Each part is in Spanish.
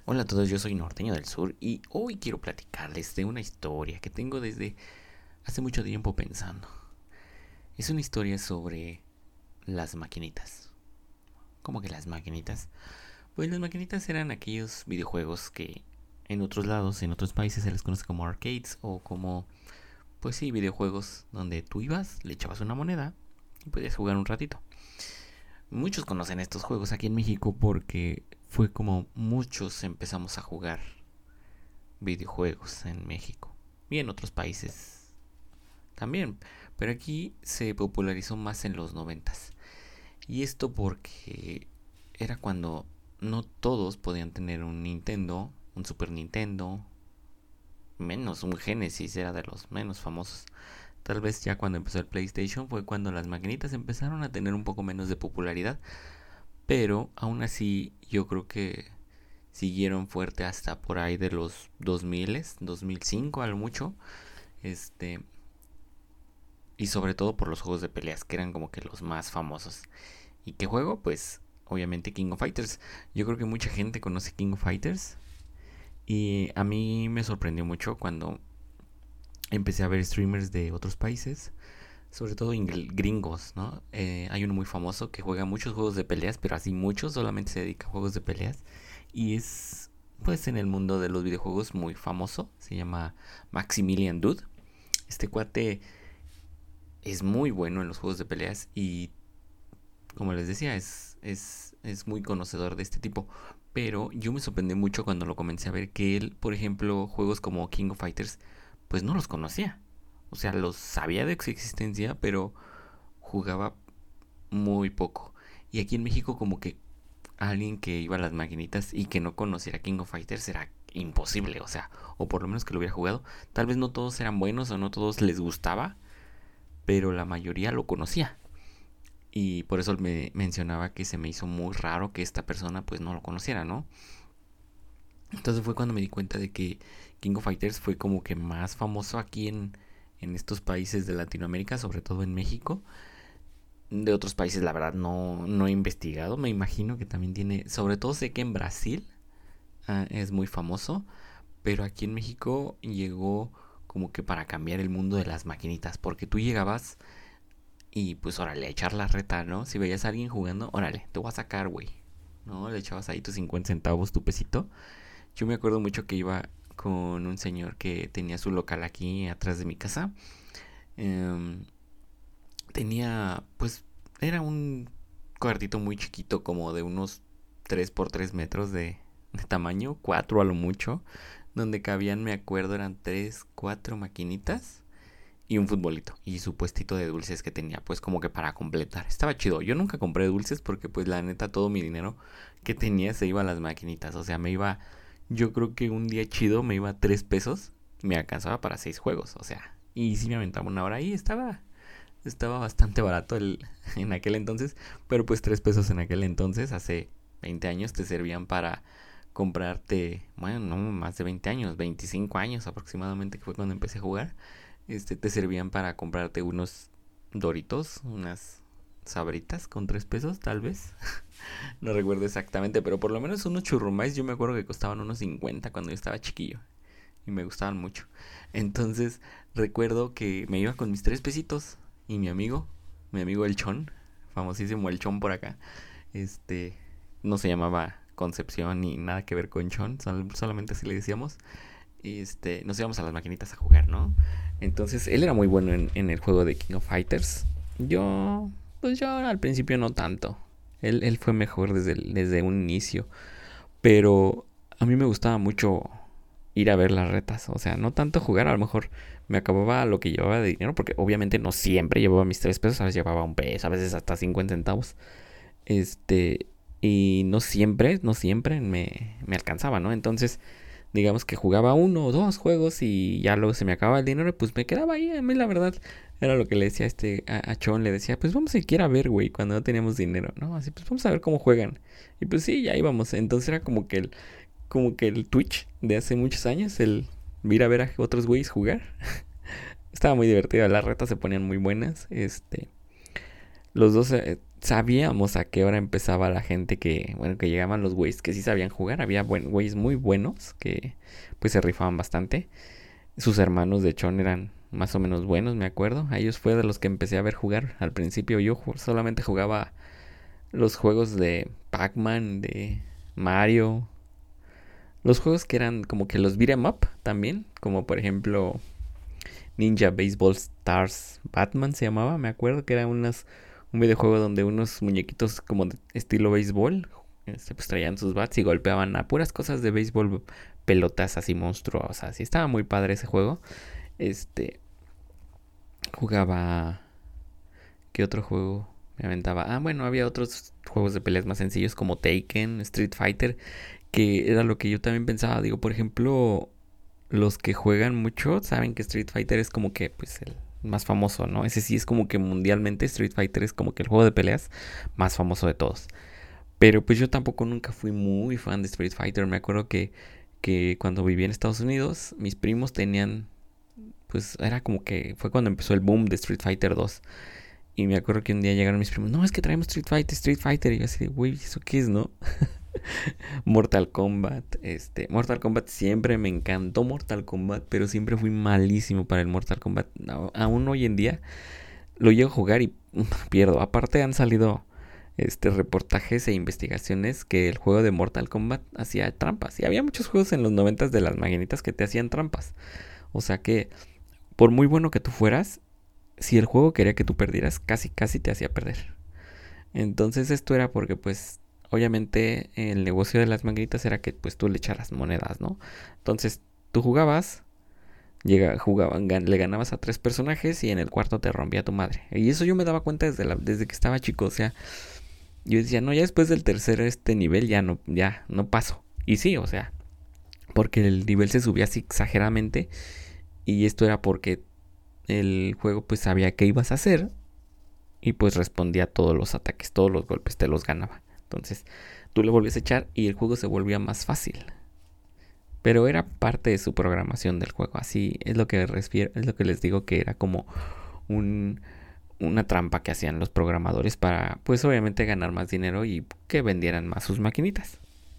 Hola a todos, yo soy Norteño del Sur y hoy quiero platicarles de una historia que tengo desde hace mucho tiempo pensando. Es una historia sobre las maquinitas. ¿Cómo que las maquinitas? Pues las maquinitas eran aquellos videojuegos que en otros lados, en otros países se les conoce como arcades o como, pues sí, videojuegos donde tú ibas, le echabas una moneda y podías jugar un ratito. Muchos conocen estos juegos aquí en México porque fue como muchos empezamos a jugar videojuegos en México y en otros países también, pero aquí se popularizó más en los noventas. Y esto porque era cuando no todos podían tener un Nintendo, un Super Nintendo, menos un Genesis, era de los menos famosos. Tal vez ya cuando empezó el PlayStation fue cuando las maquinitas empezaron a tener un poco menos de popularidad, pero aún así yo creo que siguieron fuerte hasta por ahí de los 2000, 2005 a lo mucho. Este, y sobre todo por los juegos de peleas, que eran como que los más famosos. ¿Y qué juego? Pues obviamente King of Fighters. Yo creo que mucha gente conoce King of Fighters. Y a mí me sorprendió mucho cuando empecé a ver streamers de otros países, sobre todo gringos, ¿no? Hay uno muy famoso que juega muchos juegos de peleas, pero así muchos, solamente se dedica a juegos de peleas. Y es, pues, en el mundo de los videojuegos muy famoso. Se llama Maximilian Dude. Este cuate es muy bueno en los juegos de peleas y, como les decía, es muy conocedor de este tipo. Pero yo me sorprendí mucho cuando lo comencé a ver que él, por ejemplo, juegos como King of Fighters, pues no los conocía. O sea, los sabía de su existencia, pero jugaba muy poco. Y aquí en México como que alguien que iba a las maquinitas y que no conociera King of Fighters era imposible, o sea, o por lo menos que lo hubiera jugado. Tal vez no todos eran buenos o no todos les gustaba, pero la mayoría lo conocía. Y por eso me mencionaba que se me hizo muy raro que esta persona pues no lo conociera, ¿no? Entonces fue cuando me di cuenta de que King of Fighters fue como que más famoso aquí en estos países de Latinoamérica, sobre todo en México. De otros países la verdad no he investigado, me imagino que también tiene, sobre todo sé que en Brasil es muy famoso, pero aquí en México llegó como que para cambiar el mundo de las maquinitas, porque tú llegabas y pues órale, a echar la reta, ¿no? Si veías a alguien jugando, órale, te voy a sacar, güey. ¿No? Le echabas ahí tus 50 centavos, tu pesito. Yo me acuerdo mucho que iba con un señor que tenía su local aquí atrás de mi casa. Em, Tenía, pues, era un cuartito muy chiquito, como de unos 3 por 3 metros de tamaño, 4 a lo mucho, donde cabían, me acuerdo, eran 3 4 maquinitas y un futbolito y su puestito de dulces que tenía, pues como que para completar. Estaba chido. Yo nunca compré dulces porque pues la neta todo mi dinero que tenía se iba a las maquinitas. O sea, me iba, yo creo que un día chido me iba a 3 pesos, me alcanzaba para 6 juegos. O sea, y si me aventaba una hora ahí, estaba bastante barato en aquel entonces, pero pues 3 pesos en aquel entonces, hace 20 años, te servían para comprarte, bueno, no más de 20 años, 25 años aproximadamente, que fue cuando empecé a jugar. Te servían para comprarte unos Doritos, unas Sabritas con 3 pesos, tal vez. No recuerdo exactamente, pero por lo menos unos churrumais yo me acuerdo que costaban unos 50 cuando yo estaba chiquillo. Y me gustaban mucho. Entonces recuerdo que me iba con mis 3 pesitos y mi amigo El Chon, famosísimo El Chon por acá, este, no se llamaba Concepción ni nada que ver con Chon, solamente así le decíamos. Nos íbamos a las maquinitas a jugar, ¿no? Entonces, él era muy bueno en el juego de King of Fighters. Yo, pues yo al principio no tanto. Él fue mejor desde un inicio. Pero a mí me gustaba mucho ir a ver las retas. O sea, no tanto jugar, a lo mejor me acababa lo que llevaba de dinero, porque obviamente no siempre llevaba mis 3 pesos, a veces llevaba un peso, a veces hasta 50 centavos. Este, y no siempre me alcanzaba, ¿no? Entonces, digamos que jugaba uno o dos juegos y ya luego se me acababa el dinero y pues me quedaba ahí. A mí la verdad era lo que le decía a Chon, le decía, pues vamos a ir a ver, güey, cuando no teníamos dinero, ¿no? Así, pues vamos a ver cómo juegan. Y pues sí, ya íbamos. Entonces era como que el Twitch de hace muchos años, el ir a ver a otros güeyes jugar. Estaba muy divertido, las retas se ponían muy buenas. Los dos sabíamos a qué hora empezaba la gente que, bueno, que llegaban los güeyes que sí sabían jugar. Había güeyes muy buenos que pues se rifaban bastante. Sus hermanos de Chon eran más o menos buenos, me acuerdo. A ellos fue de los que empecé a ver jugar. Al principio yo solamente jugaba los juegos de Pac-Man, de Mario. Los juegos que eran como que los beat 'em up también. Como por ejemplo Ninja Baseball Stars Batman se llamaba. Me acuerdo que era un videojuego donde unos muñequitos como de estilo béisbol pues traían sus bats y golpeaban a puras cosas de béisbol, pelotas así monstruosas. Y estaba muy padre ese juego. Este, jugaba... ¿Qué otro juego me aventaba? Ah, bueno, había otros juegos de peleas más sencillos como Taken, Street Fighter, que era lo que yo también pensaba. Digo, por ejemplo, los que juegan mucho saben que Street Fighter es como que, pues, el más famoso, ¿no? Ese sí es como que mundialmente Street Fighter es como que el juego de peleas más famoso de todos. Pero pues yo tampoco nunca fui muy fan de Street Fighter. Me acuerdo que cuando viví en Estados Unidos, mis primos tenían, pues era como que fue cuando empezó el boom de Street Fighter 2. Y me acuerdo que un día llegaron mis primos, no, es que traemos Street Fighter, Street Fighter. Y yo así de, güey, ¿eso qué es, no? Mortal Kombat, Mortal Kombat siempre me encantó Mortal Kombat, pero siempre fui malísimo para el Mortal Kombat. Aún hoy en día lo llego a jugar y pierdo. Aparte han salido reportajes e investigaciones que el juego de Mortal Kombat hacía trampas. Y había muchos juegos en los 90 de las maquinitas que te hacían trampas. O sea que por muy bueno que tú fueras, si el juego quería que tú perdieras, casi casi te hacía perder. Entonces esto era porque pues obviamente el negocio de las maquinitas era que pues tú le echaras monedas, ¿no? Entonces tú jugabas, le ganabas a tres personajes y en el cuarto te rompía tu madre. Y eso yo me daba cuenta desde que estaba chico, o sea, yo decía, no, ya después del tercer nivel ya no paso. Y sí, o sea, porque el nivel se subía así exageradamente y esto era porque el juego pues sabía qué ibas a hacer y pues respondía a todos los ataques, todos los golpes te los ganaba. Entonces tú le volvías a echar y el juego se volvía más fácil. Pero era parte de su programación del juego. Así es lo que es lo que les digo que era como un, una trampa que hacían los programadores para, pues obviamente ganar más dinero y que vendieran más sus maquinitas.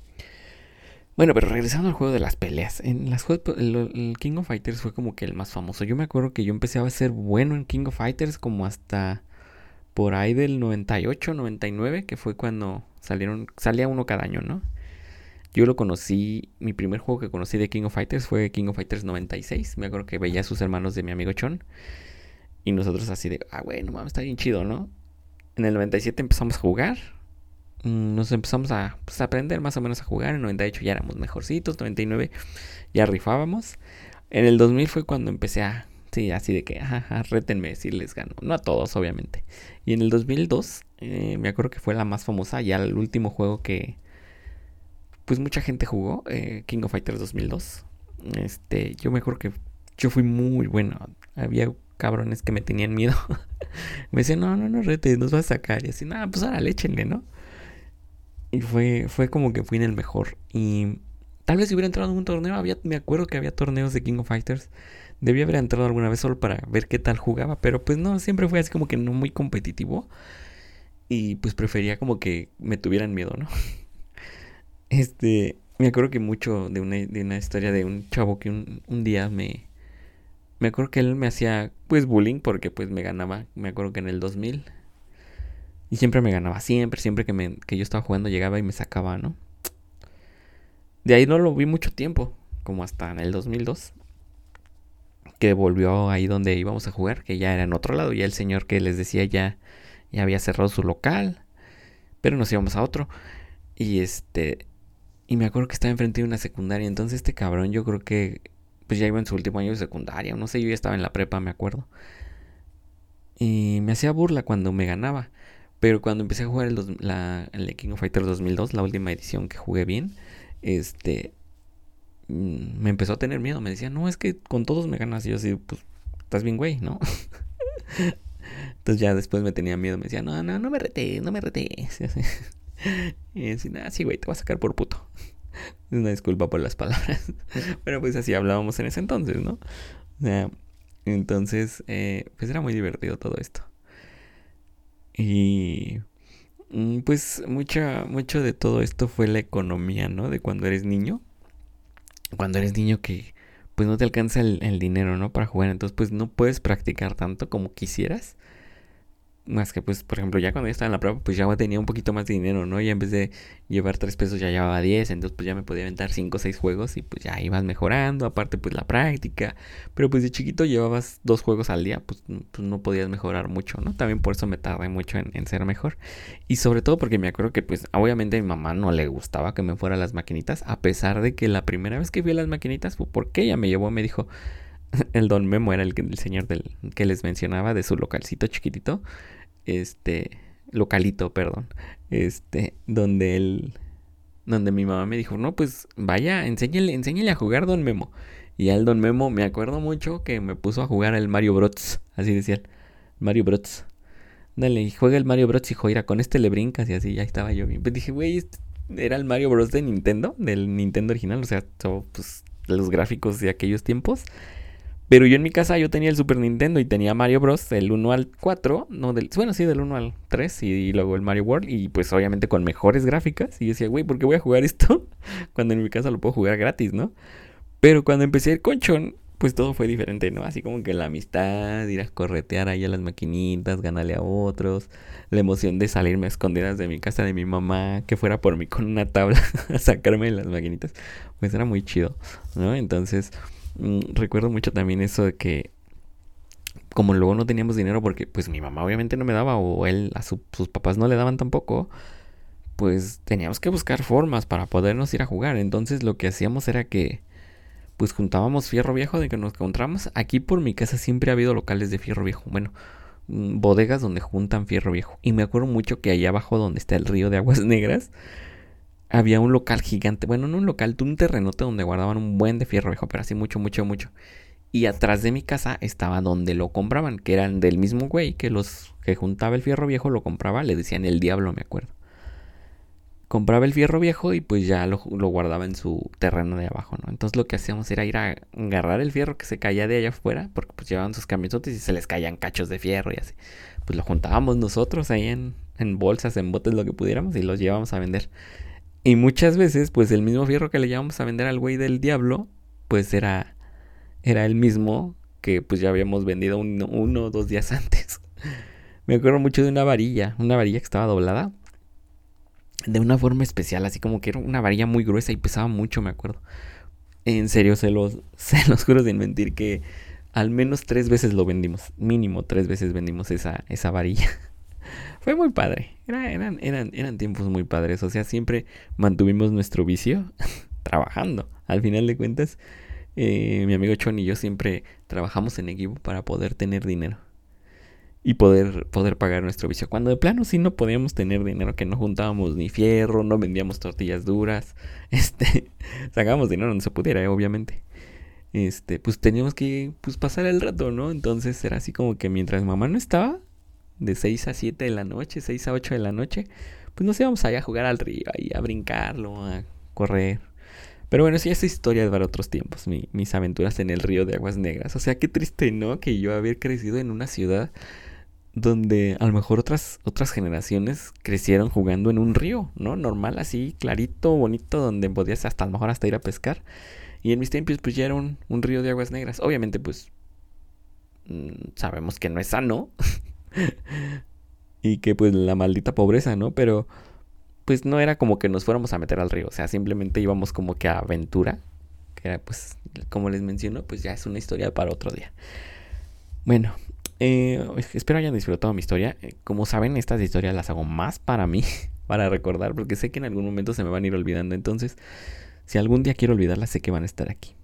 Bueno, pero regresando al juego de las peleas, el King of Fighters fue como que el más famoso. Yo me acuerdo que yo empecé a ser bueno en King of Fighters como hasta por ahí del 98, 99, que fue cuando salía uno cada año, ¿no? Yo lo conocí, mi primer juego que conocí de King of Fighters fue King of Fighters 96. Me acuerdo que veía a sus hermanos de mi amigo Chon. Y nosotros así de, güey, no mames, está bien chido, ¿no? En el 97 empezamos a jugar. Nos empezamos a aprender más o menos a jugar. En el 98 ya éramos mejorcitos. 99 ya rifábamos. En el 2000 fue cuando empecé sí, así de que, rétenme si les gano. No a todos, obviamente. Y en el 2002, me acuerdo que fue la más famosa. Ya el último juego que, pues mucha gente jugó. King of Fighters 2002. Yo me acuerdo que yo fui muy bueno. Había cabrones que me tenían miedo. Me decían, no, rete, nos vas a sacar. Y así, nada, pues ahora échenle, ¿no? Y fue como que fui en el mejor. Y tal vez si hubiera entrado en un torneo, me acuerdo que había torneos de King of Fighters. Debía haber entrado alguna vez solo para ver qué tal jugaba. Pero pues no, siempre fue así como que no muy competitivo. Y pues prefería como que me tuvieran miedo, ¿no? Me acuerdo que mucho de una historia de un chavo que un día me acuerdo que él me hacía pues bullying porque pues me ganaba. Me acuerdo que en el 2000 y siempre me ganaba, siempre que yo estaba jugando llegaba y me sacaba, ¿no? De ahí no lo vi mucho tiempo, como hasta en el 2002, que volvió ahí donde íbamos a jugar, que ya era en otro lado, ya el señor que les decía ya había cerrado su local, pero nos íbamos a otro. Y y me acuerdo que estaba enfrente de una secundaria, entonces este cabrón yo creo que pues ya iba en su último año de secundaria, no sé, yo ya estaba en la prepa, me acuerdo. Y me hacía burla cuando me ganaba. Pero cuando empecé a jugar el King of Fighters 2002, la última edición que jugué bien, me empezó a tener miedo. Me decía, no, es que con todos me ganas. Y yo así, pues, estás bien, güey, ¿no? Entonces ya después me tenía miedo. Me decía, no me retes, no me retes. Y decía, sí, güey, te voy a sacar por puto. Una disculpa por las palabras. Pero pues así hablábamos en ese entonces, ¿no? O sea, entonces, pues era muy divertido todo esto. Y Pues mucho de todo esto fue la economía, ¿no? De cuando eres niño. Cuando eres niño que pues no te alcanza el dinero, ¿no? Para jugar. Entonces pues no puedes practicar tanto como quisieras. Más que pues, por ejemplo, ya cuando yo estaba en la prueba, pues ya tenía un poquito más de dinero, ¿no? Y en vez de llevar 3 pesos ya llevaba 10, entonces pues ya me podía aventar 5 o 6 juegos y pues ya ibas mejorando, aparte pues la práctica. Pero pues de chiquito llevabas 2 juegos al día, pues no podías mejorar mucho, ¿no? También por eso me tardé mucho en ser mejor. Y sobre todo porque me acuerdo que pues obviamente a mi mamá no le gustaba que me fuera a las maquinitas, a pesar de que la primera vez que fui a las maquinitas fue porque ella me llevó, me dijo, el don Memo era el señor que les mencionaba de su localcito chiquitito, este, localito, perdón, donde mi mamá me dijo, no, pues vaya, enséñele a jugar Don Memo. Y al Don Memo me acuerdo mucho que me puso a jugar el Mario Bros, así decía, el Mario Bros. Dale, juega el Mario Bros, hijo, mira, con este le brincas y así, ya estaba yo bien. Pues dije, güey, era el Mario Bros de Nintendo, del Nintendo original, o sea, todo, pues, los gráficos de aquellos tiempos. Pero yo en mi casa yo tenía el Super Nintendo y tenía Mario Bros. Del 1 al 4, no, bueno, sí, del 1 al 3 y luego el Mario World y pues obviamente con mejores gráficas. Y yo decía, güey, ¿por qué voy a jugar esto? Cuando en mi casa lo puedo jugar gratis, ¿no? Pero cuando empecé el conchón, pues todo fue diferente, ¿no? Así como que la amistad, ir a corretear ahí a las maquinitas, ganarle a otros, la emoción de salirme a escondidas de mi casa de mi mamá, que fuera por mí con una tabla a sacarme de las maquinitas, pues era muy chido, ¿no? Entonces, recuerdo mucho también eso de que como luego no teníamos dinero porque pues mi mamá obviamente no me daba o él sus papás no le daban tampoco, pues teníamos que buscar formas para podernos ir a jugar. Entonces lo que hacíamos era que pues juntábamos fierro viejo de que nos encontramos. Aquí por mi casa siempre ha habido locales de fierro viejo. Bueno, bodegas donde juntan fierro viejo. Y me acuerdo mucho que allá abajo donde está el río de Aguas Negras había un local gigante. Bueno, no un local, un terrenote donde guardaban un buen de fierro viejo, pero así mucho, mucho, mucho. Y atrás de mi casa estaba donde lo compraban, que eran del mismo güey que los que juntaba el fierro viejo lo compraba, le decían el diablo, me acuerdo. Compraba el fierro viejo y pues ya lo guardaba en su terreno de abajo, ¿no? Entonces lo que hacíamos era ir a agarrar el fierro que se caía de allá afuera, porque pues llevaban sus camionetas y se les caían cachos de fierro y así. Pues lo juntábamos nosotros ahí en bolsas, en botes, lo que pudiéramos y los llevábamos a vender. Y muchas veces, pues el mismo fierro que le llevábamos a vender al güey del diablo, pues era el mismo que pues ya habíamos vendido 1 o 2 días antes. Me acuerdo mucho de una varilla que estaba doblada de una forma especial, así como que era una varilla muy gruesa y pesaba mucho, me acuerdo. En serio, se los juro sin mentir que al menos 3 veces lo vendimos, mínimo 3 veces vendimos esa varilla. Fue muy padre, eran tiempos muy padres, o sea, siempre mantuvimos nuestro vicio trabajando. Al final de cuentas, mi amigo Chon y yo siempre trabajamos en equipo para poder tener dinero y poder pagar nuestro vicio. Cuando de plano sí no podíamos tener dinero, que no juntábamos ni fierro, no vendíamos tortillas duras, sacábamos dinero donde se pudiera, obviamente. Pues teníamos que pues pasar el rato, ¿no? Entonces era así como que mientras mamá no estaba, de 6 a 7 de la noche, 6 a 8 de la noche, pues nos íbamos allá a jugar al río, ahí a brincarlo, a correr. Pero bueno, sí, esa historia es para otros tiempos, mis aventuras en el río de Aguas Negras. O sea, qué triste, ¿no? Que yo haber crecido en una ciudad donde a lo mejor otras generaciones crecieron jugando en un río, ¿no? Normal, así, clarito, bonito, donde podías hasta a lo mejor hasta ir a pescar. Y en mis tiempos pues ya era un río de aguas negras. Obviamente pues sabemos que no es sano y que pues la maldita pobreza, ¿no? Pero pues no era como que nos fuéramos a meter al río, o sea, simplemente íbamos como que a aventura, que era pues, como les menciono, pues ya es una historia para otro día. Bueno, espero hayan disfrutado mi historia. Como saben, estas historias las hago más para mí, para recordar, porque sé que en algún momento se me van a ir olvidando. Entonces, si algún día quiero olvidarlas, sé que van a estar aquí.